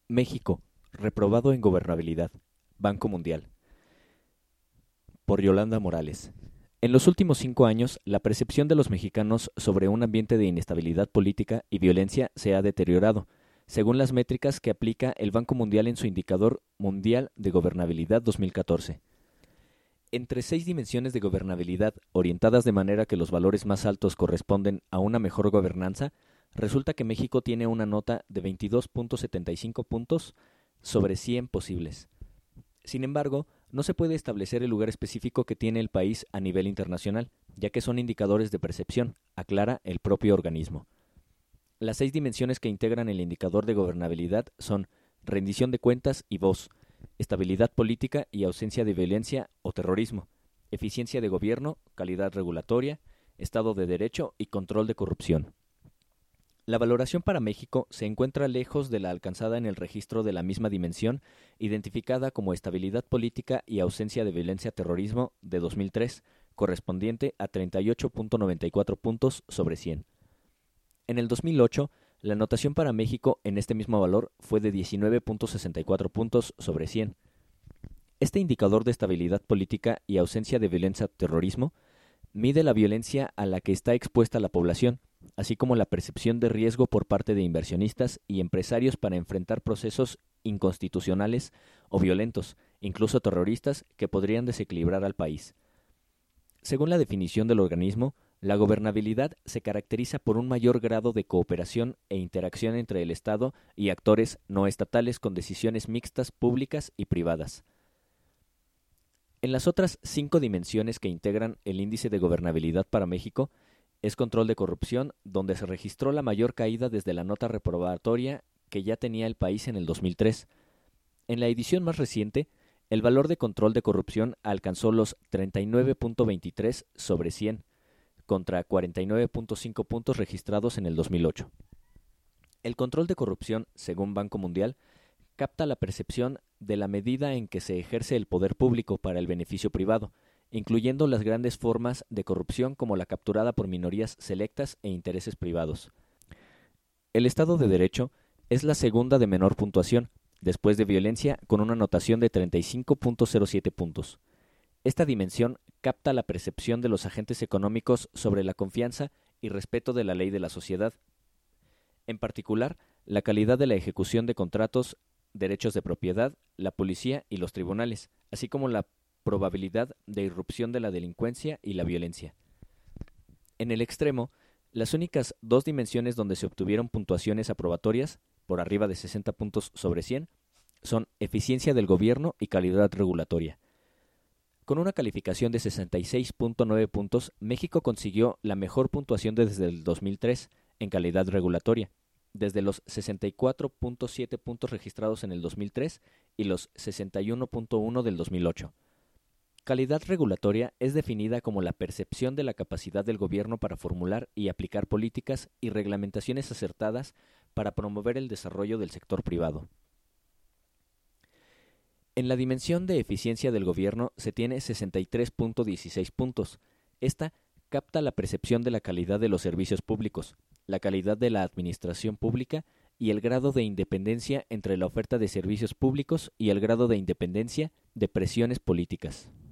México, reprobado en gobernabilidad. Banco Mundial. Por Yolanda Morales. En los últimos 5 años, la percepción de los mexicanos sobre un ambiente de inestabilidad política y violencia se ha deteriorado, según las métricas que aplica el Banco Mundial en su Indicador Mundial de Gobernabilidad 2014. Entre 6 dimensiones de gobernabilidad orientadas de manera que los valores más altos corresponden a una mejor gobernanza, resulta que México tiene una nota de 22.75 puntos sobre 100 posibles. Sin embargo, no se puede establecer el lugar específico que tiene el país a nivel internacional, ya que son indicadores de percepción, aclara el propio organismo. Las 6 dimensiones que integran el indicador de gobernabilidad son rendición de cuentas y voz, estabilidad política y ausencia de violencia o terrorismo, eficiencia de gobierno, calidad regulatoria, Estado de Derecho y control de corrupción. La valoración para México se encuentra lejos de la alcanzada en el registro de la misma dimensión, identificada como estabilidad política y ausencia de violencia terrorismo de 2003, correspondiente a 38.94 puntos sobre 100. En el 2008, la anotación para México en este mismo valor fue de 19.64 puntos sobre 100. Este indicador de estabilidad política y ausencia de violencia terrorismo mide la violencia a la que está expuesta la población, así como la percepción de riesgo por parte de inversionistas y empresarios para enfrentar procesos inconstitucionales o violentos, incluso terroristas, que podrían desequilibrar al país. Según la definición del organismo, la gobernabilidad se caracteriza por un mayor grado de cooperación e interacción entre el Estado y actores no estatales con decisiones mixtas públicas y privadas. En las otras 5 dimensiones que integran el índice de gobernabilidad para México, es control de corrupción, donde se registró la mayor caída desde la nota reprobatoria que ya tenía el país en el 2003. En la edición más reciente, el valor de control de corrupción alcanzó los 39.23 sobre 100, contra 49.5 puntos registrados en el 2008. El control de corrupción, según Banco Mundial, capta la percepción de la medida en que se ejerce el poder público para el beneficio privado, incluyendo las grandes formas de corrupción como la capturada por minorías selectas e intereses privados. El Estado de Derecho es la segunda de menor puntuación, después de violencia, con una anotación de 35.07 puntos. Esta dimensión capta la percepción de los agentes económicos sobre la confianza y respeto de la ley de la sociedad. En particular, la calidad de la ejecución de contratos, derechos de propiedad, la policía y los tribunales, así como la probabilidad de irrupción de la delincuencia y la violencia. En el extremo, las únicas 2 dimensiones donde se obtuvieron puntuaciones aprobatorias, por arriba de 60 puntos sobre 100, son eficiencia del gobierno y calidad regulatoria. Con una calificación de 66.9 puntos, México consiguió la mejor puntuación desde el 2003 en calidad regulatoria, desde los 64.7 puntos registrados en el 2003 y los 61.1 del 2008. Calidad regulatoria es definida como la percepción de la capacidad del gobierno para formular y aplicar políticas y reglamentaciones acertadas para promover el desarrollo del sector privado. En la dimensión de eficiencia del gobierno se tiene 63.16 puntos. Esta capta la percepción de la calidad de los servicios públicos, la calidad de la administración pública y el grado de independencia entre la oferta de servicios públicos y el grado de independencia de presiones políticas.